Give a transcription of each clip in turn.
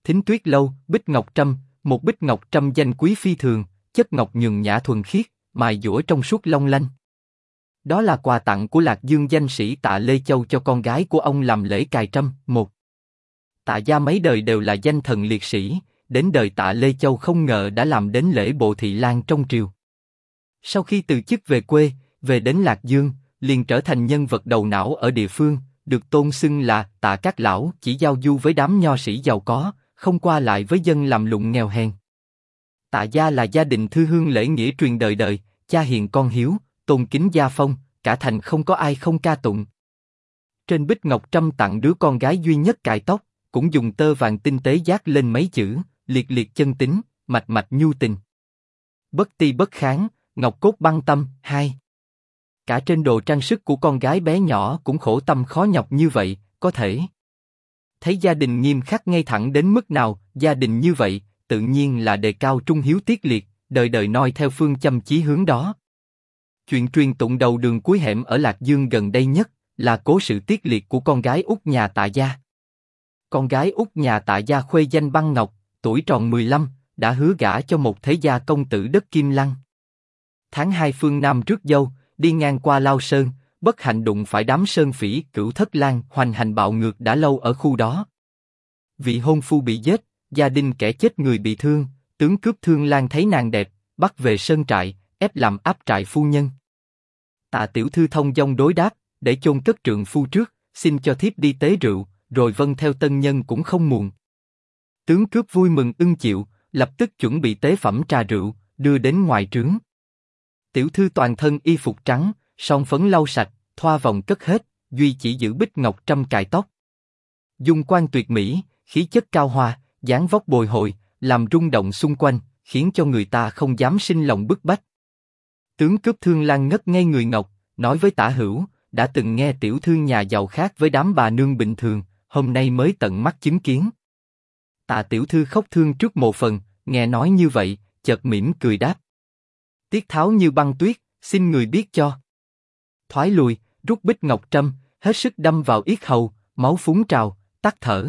Thính Tuyết Lâu, bích ngọc trâm, một bích ngọc trâm danh quý phi thường, chất ngọc nhường nhã thuần khiết, mài dũa trong suốt long lanh. Đó là quà tặng của Lạc Dương danh sĩ Tạ Lê Châu cho con gái của ông làm lễ cài trâm. Một, Tạ gia mấy đời đều là danh thần liệt sĩ, đến đời Tạ Lê Châu không ngờ đã làm đến lễ bộ thị lang trong triều. Sau khi từ chức về quê, về đến Lạc Dương, liền trở thành nhân vật đầu não ở địa phương, được tôn xưng là Tạ Các Lão, chỉ giao du với đám nho sĩ giàu có, không qua lại với dân làm lụng nghèo hèn. Tạ gia là gia đình thư hương lễ nghĩa truyền đời đời, cha hiền con hiếu, tôn kính gia phong, cả thành không có ai không ca tụng. Trên bích ngọc trâm tặng đứa con gái duy nhất cài tóc, cũng dùng tơ vàng tinh tế dát lên mấy chữ, liệt liệt chân tính, mạch mạch nhu tình. Bất ti bất kháng, ngọc cốt băng tâm. 2. Cả trên đồ trang sức của con gái bé nhỏ cũng khổ tâm khó nhọc như vậy, có thể thấy gia đình nghiêm khắc ngay thẳng đến mức nào. Gia đình như vậy, tự nhiên là đề cao trung hiếu tiết liệt, đời đời noi theo phương châm chí hướng đó. Chuyện truyền tụng đầu đường cuối hẻm ở Lạc Dương gần đây nhất là cố sự tiết liệt của con gái út nhà Tạ gia. Con gái út nhà Tạ gia khuê danh Băng Ngọc, tuổi tròn 15, đã hứa gả cho một thế gia công tử đất Kim Lăng. Tháng 2 phương Nam rước dâu, đi ngang qua Lao Sơn, bất hạnh đụng phải đám sơn phỉ Cửu Thất Lang hoành hành bạo ngược đã lâu ở khu đó. Vị hôn phu bị giết, gia đình kẻ chết người bị thương, tướng cướp Thương Lang thấy nàng đẹp, bắt về sơn trại, ép làm áp trại phu nhân. Tạ tiểu thư thông dong đối đáp, để chôn cất trượng phu trước, xin cho thiếp đi tế rượu, rồi vâng theo tân nhân cũng không muộn. Tướng cướp vui mừng ưng chịu, lập tức chuẩn bị tế phẩm trà rượu, đưa đến ngoài trướng. Tiểu thư toàn thân y phục trắng, son phấn lau sạch, thoa vòng cất hết, duy chỉ giữ bích ngọc trâm cài tóc. Dung quan tuyệt mỹ, khí chất cao hoa, dáng vóc bồi hồi, làm rung động xung quanh, khiến cho người ta không dám sinh lòng bức bách. Tướng cướp Thương Lang ngất ngay người ngọc, nói với Tả Hữu, đã từng nghe tiểu thư nhà giàu khác với đám bà nương bình thường, hôm nay mới tận mắt chứng kiến. Tạ tiểu thư khóc thương trước mộ phần, nghe nói như vậy, chợt mỉm cười đáp: tiết tháo như băng tuyết, xin người biết cho. Thoái lùi, rút bích ngọc trâm, hết sức đâm vào yết hầu, máu phúng trào, tắt thở.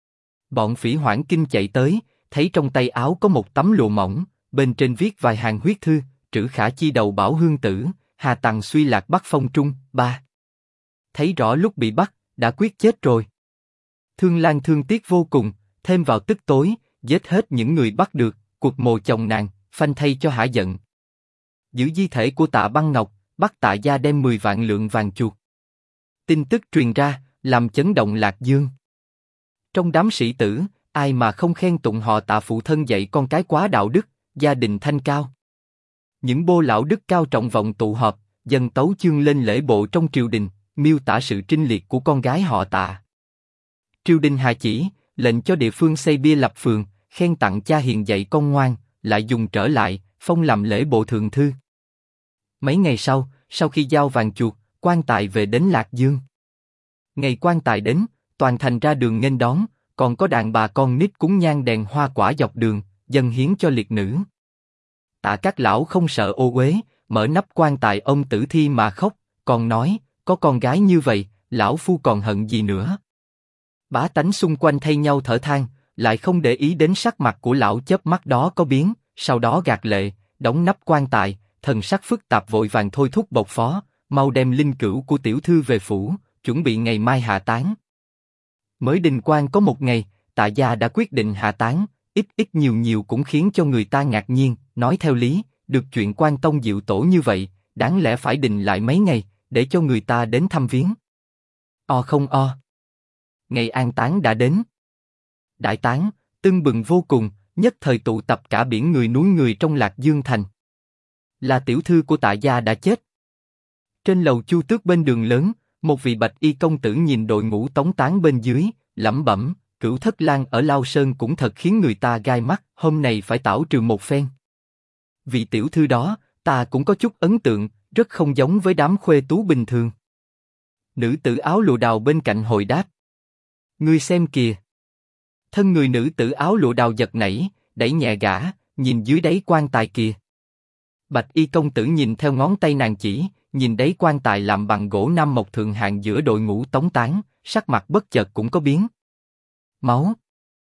Bọn phỉ hoảng kinh chạy tới, thấy trong tay áo có một tấm lụa mỏng, bên trên viết vài hàng huyết thư: trữ khả chi đầu bảo hương tử, hà tằng suy lạc bắc phong trung. 3. Thấy rõ lúc bị bắt, đã quyết chết rồi. Thương Lang thương tiếc vô cùng, thêm vào tức tối, giết hết những người bắt được, cuộc mồ chồng nàng, phanh thay cho hả giận. Giữ di thể của Tạ Băng Ngọc, bắt Tạ gia đem 10 vạn lượng vàng chuộc. Tin tức truyền ra, làm chấn động Lạc Dương. Trong đám sĩ tử, ai mà không khen tụng họ Tạ phụ thân dạy con cái quá đạo đức, gia đình thanh cao. Những bô lão đức cao trọng vọng tụ họp, dâng tấu chương lên lễ bộ trong triều đình, miêu tả sự trinh liệt của con gái họ Tạ. Triều đình hạ chỉ, lệnh cho địa phương xây bia lập phường, khen tặng cha hiền dạy con ngoan, lại dùng trở lại, phong làm lễ bộ thượng thư. Mấy ngày sau khi giao vàng chuộc, quan tài về đến Lạc Dương. Ngày quan tài đến, toàn thành ra đường nghênh đón, còn có đàn bà con nít cúng nhang đèn hoa quả dọc đường, dâng hiến cho liệt nữ. Tạ các lão không sợ ô uế, mở nắp quan tài ông tử thi mà khóc, còn nói, có con gái như vậy, lão phu còn hận gì nữa. Bá tánh xung quanh thay nhau thở than, lại không để ý đến sắc mặt của lão chớp mắt đó có biến, sau đó gạt lệ, đóng nắp quan tài, thần sắc phức tạp vội vàng thôi thúc bộc phó, mau đem linh cữu của tiểu thư về phủ, chuẩn bị ngày mai hạ táng. Mới đình quan có một ngày, Tạ gia đã quyết định hạ táng, ít ít nhiều nhiều cũng khiến cho người ta ngạc nhiên. Nói theo lý, được chuyện quan tông diệu tổ như vậy, đáng lẽ phải đình lại mấy ngày, để cho người ta đến thăm viếng. Không. Ngày an táng đã đến. Đại táng, tưng bừng vô cùng, nhất thời tụ tập cả biển người núi người trong Lạc Dương thành. Là tiểu thư của Tạ gia đã chết. Trên lầu Chu Tước bên đường lớn, một vị bạch y công tử nhìn đội ngũ tống táng bên dưới, lẩm bẩm: Cửu Thất Lang ở Lao Sơn cũng thật khiến người ta gai mắt, hôm nay phải tảo trừ một phen. Vị tiểu thư đó, ta cũng có chút ấn tượng, rất không giống với đám khuê tú bình thường. Nữ tử áo lụa đào bên cạnh hồi đáp: ngươi xem kìa. Thân người nữ tử áo lụa đào giật nảy, đẩy nhẹ gã, nhìn dưới đáy quan tài kìa. Bạch y công tử nhìn theo ngón tay nàng chỉ, nhìn đáy quan tài làm bằng gỗ nam mộc thượng hạng giữa đội ngũ tống táng, sắc mặt bất chợt cũng có biến. Máu.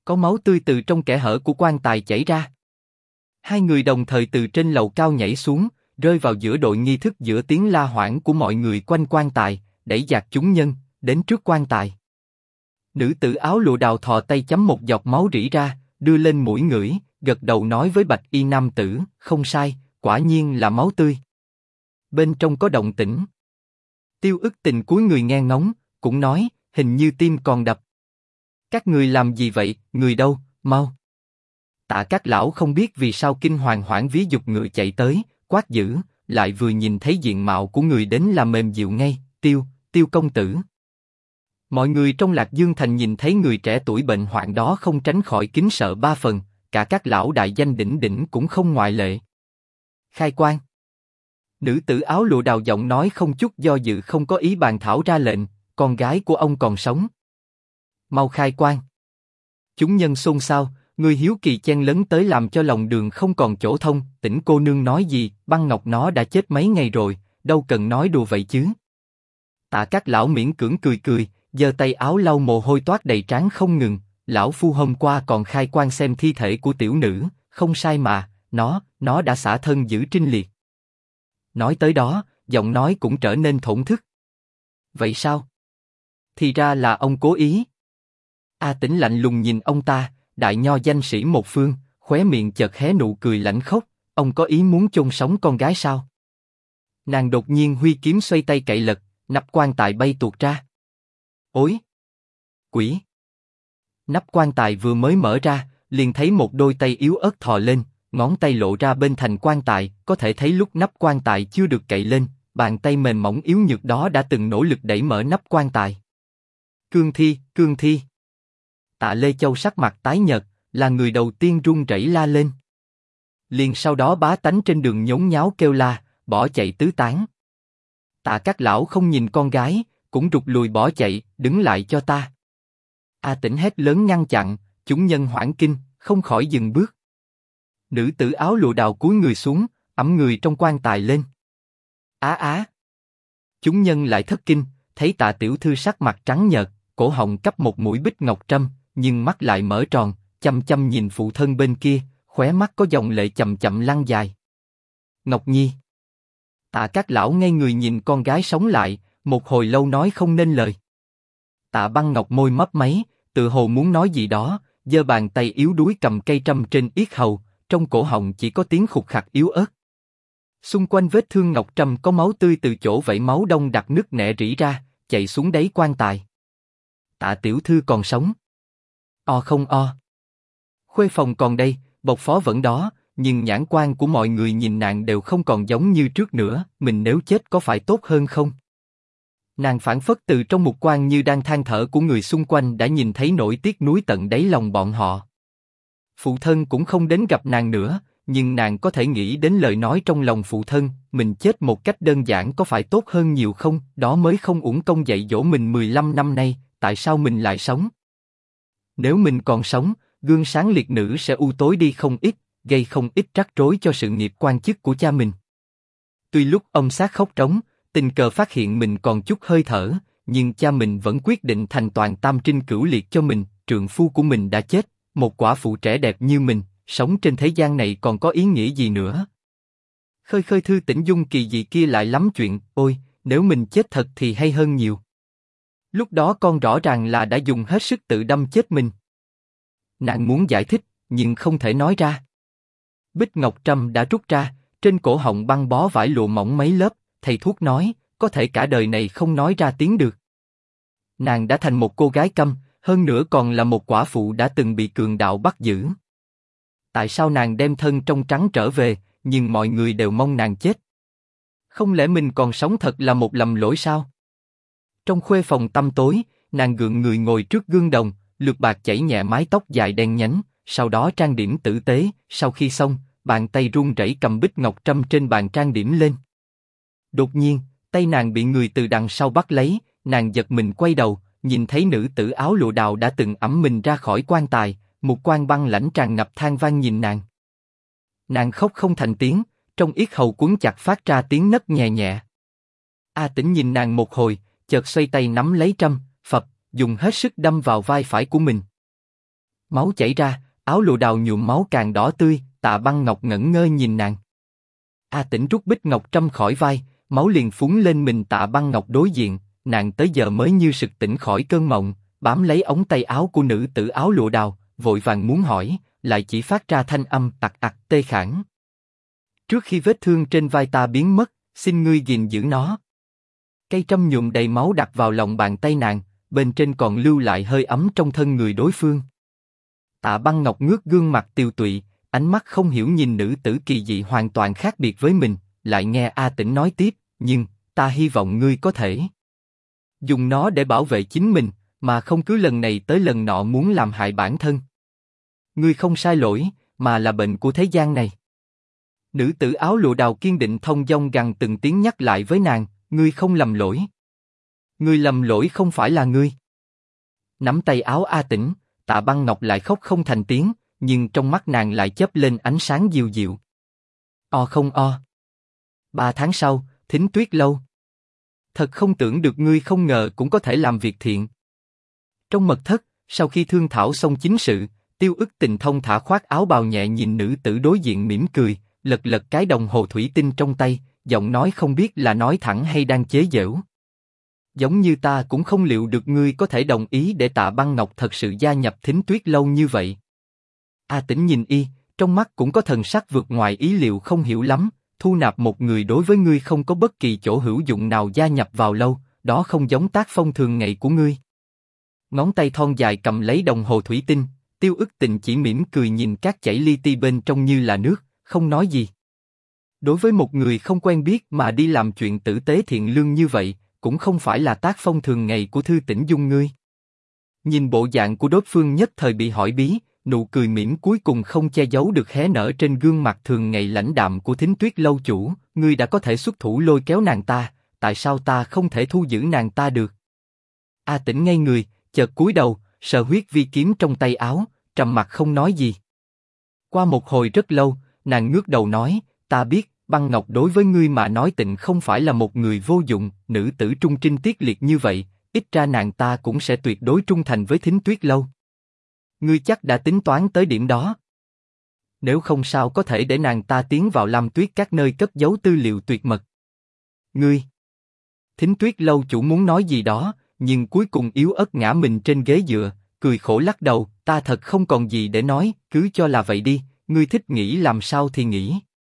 Có máu tươi từ trong kẽ hở của quan tài chảy ra. Hai người đồng thời từ trên lầu cao nhảy xuống, rơi vào giữa đội nghi thức giữa tiếng la hoảng của mọi người quanh quan tài, đẩy dạt chúng nhân đến trước quan tài. Nữ tử áo lụa đào thò tay chấm một giọt máu rỉ ra, đưa lên mũi ngửi, gật đầu nói với bạch y nam tử, không sai, quả nhiên là máu tươi. Bên trong có động tĩnh. Tiêu Ức Tình cúi người nghe ngóng, cũng nói, hình như tim còn đập. Các người làm gì vậy, người đâu, mau. Tạ Các lão không biết vì sao kinh hoàng hoảng vía giục ngựa chạy tới, quát dữ, lại vừa nhìn thấy diện mạo của người đến là mềm dịu ngay, Tiêu công tử. Mọi người trong Lạc Dương Thành nhìn thấy người trẻ tuổi bệnh hoạn đó không tránh khỏi kính sợ ba phần, cả các lão đại danh đỉnh đỉnh cũng không ngoại lệ. Khai quan. Nữ tử áo lụa đào giọng nói không chút do dự không có ý bàn thảo ra lệnh, con gái của ông còn sống. Mau khai quan. Chúng nhân xôn xao, người hiếu kỳ chen lấn tới làm cho lòng đường không còn chỗ thông. Tỉnh cô nương nói gì, Băng Ngọc nó đã chết mấy ngày rồi, đâu cần nói đùa vậy chứ. Tạ Các lão miễn cưỡng cười, giơ tay áo lau mồ hôi toát đầy trán không ngừng. Lão phu hôm qua còn khai quan xem thi thể của tiểu nữ, không sai mà, nó đã xả thân giữ trinh liệt. Nói tới đó, giọng nói cũng trở nên thổn thức. Vậy sao? Thì ra là ông cố ý. A Tĩnh lạnh lùng nhìn ông ta, đại nho danh sĩ một phương, khóe miệng chợt hé nụ cười lãnh khốc. Ông có ý muốn chôn sống con gái sao? Nàng đột nhiên huy kiếm xoay tay cậy lật, nắp quan tài bay tuột ra. Ối! Quỷ! Nắp quan tài vừa mới mở ra, liền thấy một đôi tay yếu ớt thò lên, ngón tay lộ ra bên thành quan tài, có thể thấy lúc nắp quan tài chưa được cậy lên, bàn tay mềm mỏng yếu nhược đó đã từng nỗ lực đẩy mở nắp quan tài. Cương Thi! Tạ Lê Châu sắc mặt tái nhợt, là người đầu tiên run rẩy la lên. Liền sau đó bá tánh trên đường nhốn nháo kêu la, bỏ chạy tứ tán. Tạ Các lão không nhìn con gái, cũng rụt lùi bỏ chạy, đứng lại cho ta. A Tĩnh hét lớn ngăn chặn, chúng nhân hoảng kinh, không khỏi dừng bước. Nữ tử áo lụa đào cúi người xuống, ẵm người trong quan tài lên. Á! Chúng nhân lại thất kinh, thấy Tạ tiểu thư sắc mặt trắng nhợt, cổ họng cắp một mũi bích ngọc trâm, nhưng mắt lại mở tròn, chăm chăm nhìn phụ thân bên kia, khóe mắt có dòng lệ chậm chậm lăn dài. Ngọc Nhi. Tạ Các lão ngây người nhìn con gái sống lại, một hồi lâu nói không nên lời. Tạ Băng Ngọc môi mấp máy, tự hồ muốn nói gì đó, giơ bàn tay yếu đuối cầm cây trâm trên yết hầu, trong cổ họng chỉ có tiếng khục khặc yếu ớt. Xung quanh vết thương ngọc trâm có máu tươi từ chỗ vẩy máu đông đặc nứt nẻ rỉ ra, chạy xuống đáy quan tài. Tạ tiểu thư còn sống. O không o. Khuê Phòng còn đây, bộc phó vẫn đó, nhưng nhãn quan của mọi người nhìn nàng đều không còn giống như trước nữa. Mình nếu chết có phải tốt hơn không? Nàng phảng phất từ trong mục quan như đang than thở của người xung quanh đã nhìn thấy nỗi tiếc nuối tận đáy lòng bọn họ. Phụ thân cũng không đến gặp nàng nữa, nhưng nàng có thể nghĩ đến lời nói trong lòng phụ thân, mình chết một cách đơn giản có phải tốt hơn nhiều không? Đó mới không uổng công dạy dỗ mình 15 năm nay, tại sao mình lại sống? Nếu mình còn sống, gương sáng liệt nữ sẽ u tối đi không ít, gây không ít rắc rối cho sự nghiệp quan chức của cha mình. Tuy lúc ông xác khóc trống, tình cờ phát hiện mình còn chút hơi thở, nhưng cha mình vẫn quyết định thành toàn tam trinh cửu liệt cho mình. Trượng phu của mình đã chết, một quả phụ trẻ đẹp như mình, sống trên thế gian này còn có ý nghĩa gì nữa? Khơi thư tỉnh dung kỳ dị kia lại lắm chuyện, ôi, nếu mình chết thật thì hay hơn nhiều. Lúc đó con rõ ràng là đã dùng hết sức tự đâm chết mình. Nàng muốn giải thích, nhưng không thể nói ra. Bích ngọc trâm đã rút ra, trên cổ họng băng bó vải lụa mỏng mấy lớp, thầy thuốc nói, có thể cả đời này không nói ra tiếng được. Nàng đã thành một cô gái câm, hơn nữa còn là một quả phụ đã từng bị cường đạo bắt giữ. Tại sao nàng đem thân trong trắng trở về, nhưng mọi người đều mong nàng chết? Không lẽ mình còn sống thật là một lầm lỗi sao? Trong khuê phòng tăm tối, nàng gượng người ngồi trước gương đồng, lược bạc chảy nhẹ mái tóc dài đen nhánh, sau đó trang điểm tử tế. Sau khi xong, bàn tay run rẩy cầm bích ngọc trâm trên bàn trang điểm lên. Đột nhiên, tay nàng bị người từ đằng sau bắt lấy, nàng giật mình quay đầu, nhìn thấy nữ tử áo lụa đào đã từng ẵm mình ra khỏi quan tài, một quan băng lãnh tràn ngập than van nhìn nàng. Nàng khóc không thành tiếng, trong yết hầu cuốn chặt phát ra tiếng nấc nhẹ nhẹ. A Tĩnh nhìn nàng một hồi, chợt xoay tay nắm lấy trâm, phập, dùng hết sức đâm vào vai phải của mình. Máu chảy ra, áo lụa đào nhuộm máu càng đỏ tươi. Tạ Băng Ngọc ngẩn ngơ nhìn nàng. A Tĩnh rút bích ngọc trâm khỏi vai, máu liền phúng lên mình Tạ Băng Ngọc đối diện. Nàng tới giờ mới như sực tỉnh khỏi cơn mộng, bám lấy ống tay áo của nữ tử áo lụa đào, vội vàng muốn hỏi, lại chỉ phát ra thanh âm tặc tặc tê khản. Trước khi vết thương trên vai ta biến mất, xin ngươi gìn giữ nó. Cây trâm nhuộm đầy máu đặt vào lòng bàn tay nàng, bên trên còn lưu lại hơi ấm trong thân người đối phương. Tạ Băng Ngọc ngước gương mặt tiều tụy, ánh mắt không hiểu nhìn nữ tử kỳ dị hoàn toàn khác biệt với mình, lại nghe A Tĩnh nói tiếp, nhưng ta hy vọng ngươi có thể dùng nó để bảo vệ chính mình, mà không cứ lần này tới lần nọ muốn làm hại bản thân. Ngươi không sai lỗi, mà là bệnh của thế gian này. Nữ tử áo lụa đào kiên định thong dong gằn từng tiếng nhắc lại với nàng, ngươi không lầm lỗi. Ngươi lầm lỗi không phải là ngươi. Nắm tay áo A Tĩnh, Tạ Băng Ngọc lại khóc không thành tiếng, nhưng trong mắt nàng lại chớp lên ánh sáng dịu dịu. O không o. 3 tháng sau, Thính Tuyết lâu. Thật không tưởng được ngươi không ngờ cũng có thể làm việc thiện. Trong mật thất, sau khi thương thảo xong chính sự, Tiêu Ức Tình thông thả khoác áo bào nhẹ nhìn nữ tử đối diện mỉm cười, lật lật cái đồng hồ thủy tinh trong tay, giọng nói không biết là nói thẳng hay đang chế giễu. Giống như ta cũng không liệu được ngươi có thể đồng ý để Tạ Băng Ngọc thật sự gia nhập Thính Tuyết lâu như vậy. A Tĩnh nhìn y, trong mắt cũng có thần sắc vượt ngoài ý liệu không hiểu lắm, thu nạp một người đối với ngươi không có bất kỳ chỗ hữu dụng nào gia nhập vào lâu, đó không giống tác phong thường ngày của ngươi. Ngón tay thon dài cầm lấy đồng hồ thủy tinh, Tiêu Ức Tình chỉ mỉm cười nhìn cát chảy li ti bên trong như là nước, không nói gì. Đối với một người không quen biết mà đi làm chuyện tử tế thiện lương như vậy, cũng không phải là tác phong thường ngày của Thư Tĩnh Dung ngươi. Nhìn bộ dạng của đối phương nhất thời bị hỏi bí, nụ cười mỉm cuối cùng không che giấu được hé nở trên gương mặt thường ngày lãnh đạm của Thính Tuyết lâu chủ, ngươi đã có thể xuất thủ lôi kéo nàng ta, tại sao ta không thể thu giữ nàng ta được? A Tĩnh ngây người, chợt cúi đầu, sờ huyết vi kiếm trong tay áo, trầm mặc không nói gì. Qua một hồi rất lâu, nàng ngước đầu nói, ta biết, Băng Ngọc đối với ngươi mà nói Tịnh không phải là một người vô dụng, nữ tử trung trinh tiết liệt như vậy, ít ra nàng ta cũng sẽ tuyệt đối trung thành với Thính Tuyết lâu. Ngươi chắc đã tính toán tới điểm đó. Nếu không sao có thể để nàng ta tiến vào Lam Tuyết các nơi cất giấu tư liệu tuyệt mật. Ngươi, Thính Tuyết lâu chủ muốn nói gì đó, nhưng cuối cùng yếu ớt ngã mình trên ghế dựa, cười khổ lắc đầu, ta thật không còn gì để nói, cứ cho là vậy đi, ngươi thích nghĩ làm sao thì nghĩ.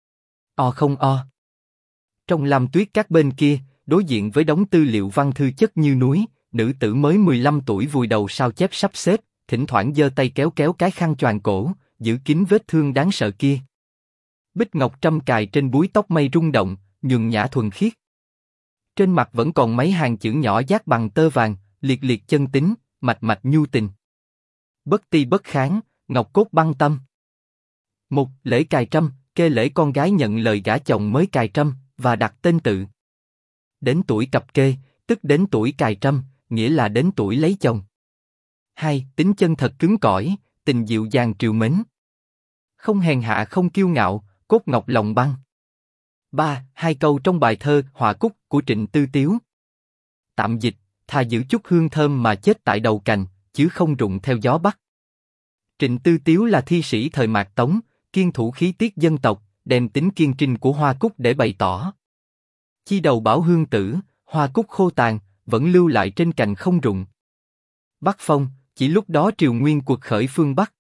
O không o. Trong Lam Tuyết các bên kia, đối diện với đống tư liệu văn thư chất như núi, nữ tử mới 15 tuổi vùi đầu sao chép sắp xếp, thỉnh thoảng giơ tay kéo kéo cái khăn choàng cổ, giữ kín vết thương đáng sợ kia. Bích ngọc trâm cài trên búi tóc mây rung động, nhuần nhã thuần khiết. Trên mặt vẫn còn mấy hàng chữ nhỏ dát bằng tơ vàng, liệt liệt chân tín, mạch mạch nhu tình. Bất ti bất kháng, ngọc cốt băng tâm. Một lễ cài trâm, kê lễ con gái nhận lời gả chồng mới cài trâm và đặt tên tự. Đến tuổi cập kê, tức đến tuổi cài trâm, nghĩa là đến tuổi lấy chồng. 2. Tính chân thật cứng cỏi, tình dịu dàng trìu mến. Không hèn hạ không kiêu ngạo, cốt ngọc lòng băng. 3. 2 câu trong bài thơ Họa Cúc của Trịnh Tư Tiếu. Tạm dịch, thà giữ chút hương thơm mà chết tại đầu cành, chứ không rụng theo gió bắc. Trịnh Tư Tiếu là thi sĩ thời Mạc Tống, kiên thủ khí tiết dân tộc, đem tính kiên trinh của hoa cúc để bày tỏ. Chi đầu bảo hương tử, hoa cúc khô tàn, vẫn lưu lại trên cành không rụng. Bắc phong, chỉ lúc đó Triều Nguyên cuộc khởi phương Bắc,